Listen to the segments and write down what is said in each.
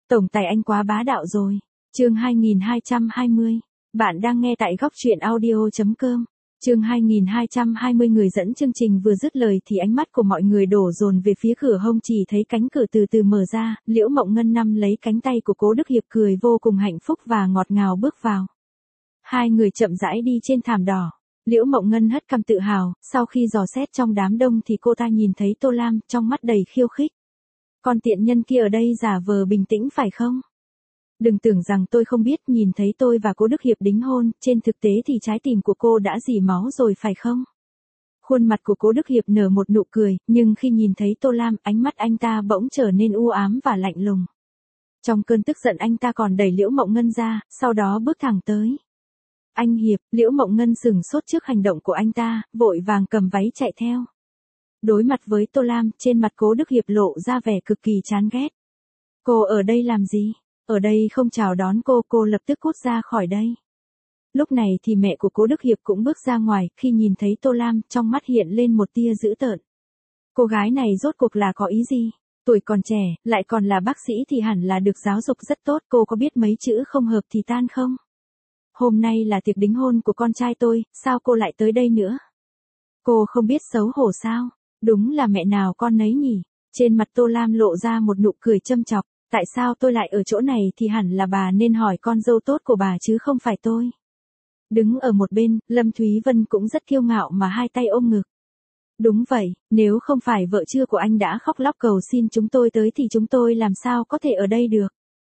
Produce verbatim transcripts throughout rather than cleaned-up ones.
Tổng tài anh quá bá đạo rồi. Chương hai nghìn hai trăm hai mươi. Bạn đang nghe tại góc truyện audio chấm com. Chương hai nghìn hai trăm hai mươi. Người dẫn chương trình vừa dứt lời thì ánh mắt của mọi người đổ dồn về phía cửa hông, chỉ thấy cánh cửa từ từ mở ra, Liễu Mộng Ngân nắm lấy cánh tay của Cố Đức Hiệp cười vô cùng hạnh phúc và ngọt ngào bước vào. Hai người chậm rãi đi trên thảm đỏ. Liễu Mộng Ngân hất cằm tự hào, sau khi dò xét trong đám đông thì cô ta nhìn thấy Tô Lam, trong mắt đầy khiêu khích. Con tiện nhân kia ở đây giả vờ bình tĩnh phải không? Đừng tưởng rằng tôi không biết, nhìn thấy tôi và Cố Đức Hiệp đính hôn, trên thực tế thì trái tim của cô đã rỉ máu rồi phải không? Khuôn mặt của Cố Đức Hiệp nở một nụ cười, nhưng khi nhìn thấy Tô Lam, ánh mắt anh ta bỗng trở nên u ám và lạnh lùng. Trong cơn tức giận anh ta còn đẩy Liễu Mộng Ngân ra, sau đó bước thẳng tới. Anh Hiệp, Liễu Mộng Ngân sửng sốt trước hành động của anh ta, vội vàng cầm váy chạy theo. Đối mặt với Tô Lam, trên mặt Cố Đức Hiệp lộ ra vẻ cực kỳ chán ghét. Cô ở đây làm gì? Ở đây không chào đón cô, cô lập tức cút ra khỏi đây. Lúc này thì mẹ của Cố Đức Hiệp cũng bước ra ngoài, khi nhìn thấy Tô Lam, trong mắt hiện lên một tia dữ tợn. Cô gái này rốt cuộc là có ý gì? Tuổi còn trẻ, lại còn là bác sĩ thì hẳn là được giáo dục rất tốt, cô có biết mấy chữ không hợp thì tan không? Hôm nay là tiệc đính hôn của con trai tôi, sao cô lại tới đây nữa? Cô không biết xấu hổ sao? Đúng là mẹ nào con nấy nhỉ? Trên mặt Tô Lam lộ ra một nụ cười châm chọc. Tại sao tôi lại ở chỗ này thì hẳn là bà nên hỏi con dâu tốt của bà chứ không phải tôi. Đứng ở một bên, Lâm Thúy Vân cũng rất kiêu ngạo mà hai tay ôm ngực. Đúng vậy, nếu không phải vợ chưa của anh đã khóc lóc cầu xin chúng tôi tới thì chúng tôi làm sao có thể ở đây được.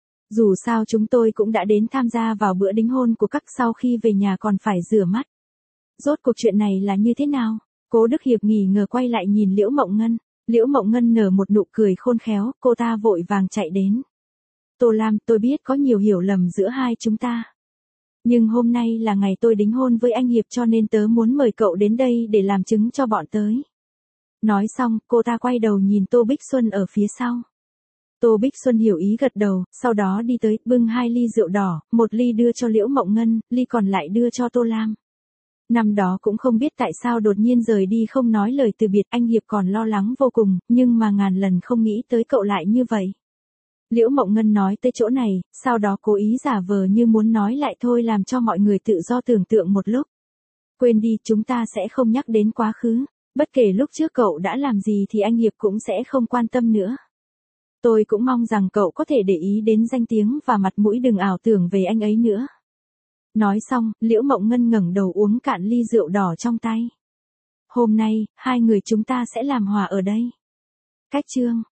Dù sao chúng tôi cũng đã đến tham gia vào bữa đính hôn của các, sau khi về nhà còn phải rửa mắt. Rốt cuộc chuyện này là như thế nào? Cố Đức Hiệp nghi ngờ quay lại nhìn Liễu Mộng Ngân. Liễu Mộng Ngân nở một nụ cười khôn khéo, cô ta vội vàng chạy đến. Tô Lam, tôi biết có nhiều hiểu lầm giữa hai chúng ta. Nhưng hôm nay là ngày tôi đính hôn với anh Hiệp cho nên tớ muốn mời cậu đến đây để làm chứng cho bọn tới. Nói xong, cô ta quay đầu nhìn Tô Bích Xuân ở phía sau. Tô Bích Xuân hiểu ý gật đầu, sau đó đi tới, bưng hai ly rượu đỏ, một ly đưa cho Liễu Mộng Ngân, ly còn lại đưa cho Tô Lam. Năm đó cũng không biết tại sao đột nhiên rời đi không nói lời từ biệt, anh Hiệp còn lo lắng vô cùng, nhưng mà ngàn lần không nghĩ tới cậu lại như vậy. Liễu Mộng Ngân nói tới chỗ này, sau đó cố ý giả vờ như muốn nói lại thôi, làm cho mọi người tự do tưởng tượng một lúc. Quên đi, chúng ta sẽ không nhắc đến quá khứ, bất kể lúc trước cậu đã làm gì thì anh Hiệp cũng sẽ không quan tâm nữa. Tôi cũng mong rằng cậu có thể để ý đến danh tiếng và mặt mũi, đừng ảo tưởng về anh ấy nữa. Nói xong, Liễu Mộng Ngân ngẩng đầu uống cạn ly rượu đỏ trong tay. Hôm nay, hai người chúng ta sẽ làm hòa ở đây. Cách chương.